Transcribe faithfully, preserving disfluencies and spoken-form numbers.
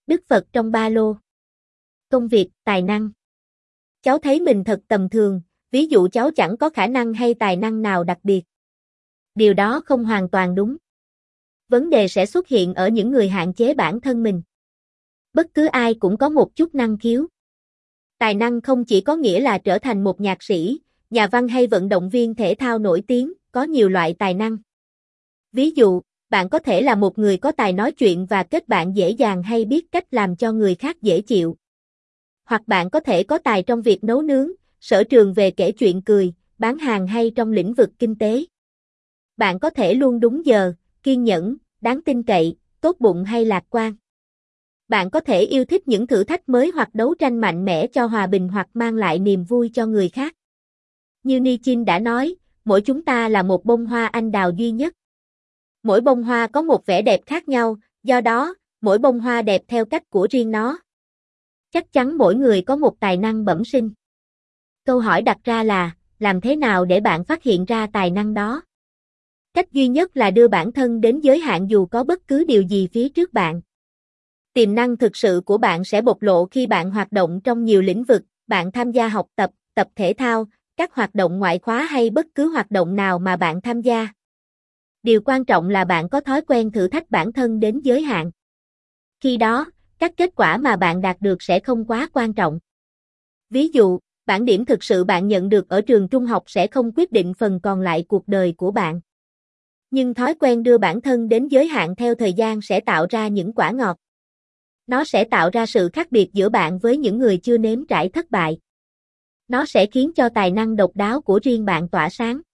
Đức Phật trong ba lô. Công việc, tài năng. Cháu thấy mình thật tầm thường, ví dụ cháu chẳng có khả năng hay tài năng nào đặc biệt. Điều đó không hoàn toàn đúng. Vấn đề sẽ xuất hiện ở những người hạn chế bản thân mình. Bất cứ ai cũng có một chút năng khiếu. Tài năng không chỉ có nghĩa là trở thành một nhạc sĩ, nhà văn hay vận động viên thể thao nổi tiếng, có nhiều loại tài năng. Ví dụ, bạn có thể là một người có tài nói chuyện và kết bạn dễ dàng hay biết cách làm cho người khác dễ chịu. Hoặc bạn có thể có tài trong việc nấu nướng, sở trường về kể chuyện cười, bán hàng hay trong lĩnh vực kinh tế. Bạn có thể luôn đúng giờ, kiên nhẫn, đáng tin cậy, tốt bụng hay lạc quan. Bạn có thể yêu thích những thử thách mới hoặc đấu tranh mạnh mẽ cho hòa bình hoặc mang lại niềm vui cho người khác. Như Nietzsche đã nói, mỗi chúng ta là một bông hoa anh đào duy nhất. Mỗi bông hoa có một vẻ đẹp khác nhau, do đó, mỗi bông hoa đẹp theo cách của riêng nó. Chắc chắn mỗi người có một tài năng bẩm sinh. Câu hỏi đặt ra là, làm thế nào để bạn phát hiện ra tài năng đó? Cách duy nhất là đưa bản thân đến giới hạn dù có bất cứ điều gì phía trước bạn. Tiềm năng thực sự của bạn sẽ bộc lộ khi bạn hoạt động trong nhiều lĩnh vực, bạn tham gia học tập, tập thể thao, các hoạt động ngoại khóa hay bất cứ hoạt động nào mà bạn tham gia. Điều quan trọng là bạn có thói quen thử thách bản thân đến giới hạn. Khi đó, các kết quả mà bạn đạt được sẽ không quá quan trọng. Ví dụ, bảng điểm thực sự bạn nhận được ở trường trung học sẽ không quyết định phần còn lại cuộc đời của bạn. Nhưng thói quen đưa bản thân đến giới hạn theo thời gian sẽ tạo ra những quả ngọt. Nó sẽ tạo ra sự khác biệt giữa bạn với những người chưa nếm trải thất bại. Nó sẽ khiến cho tài năng độc đáo của riêng bạn tỏa sáng.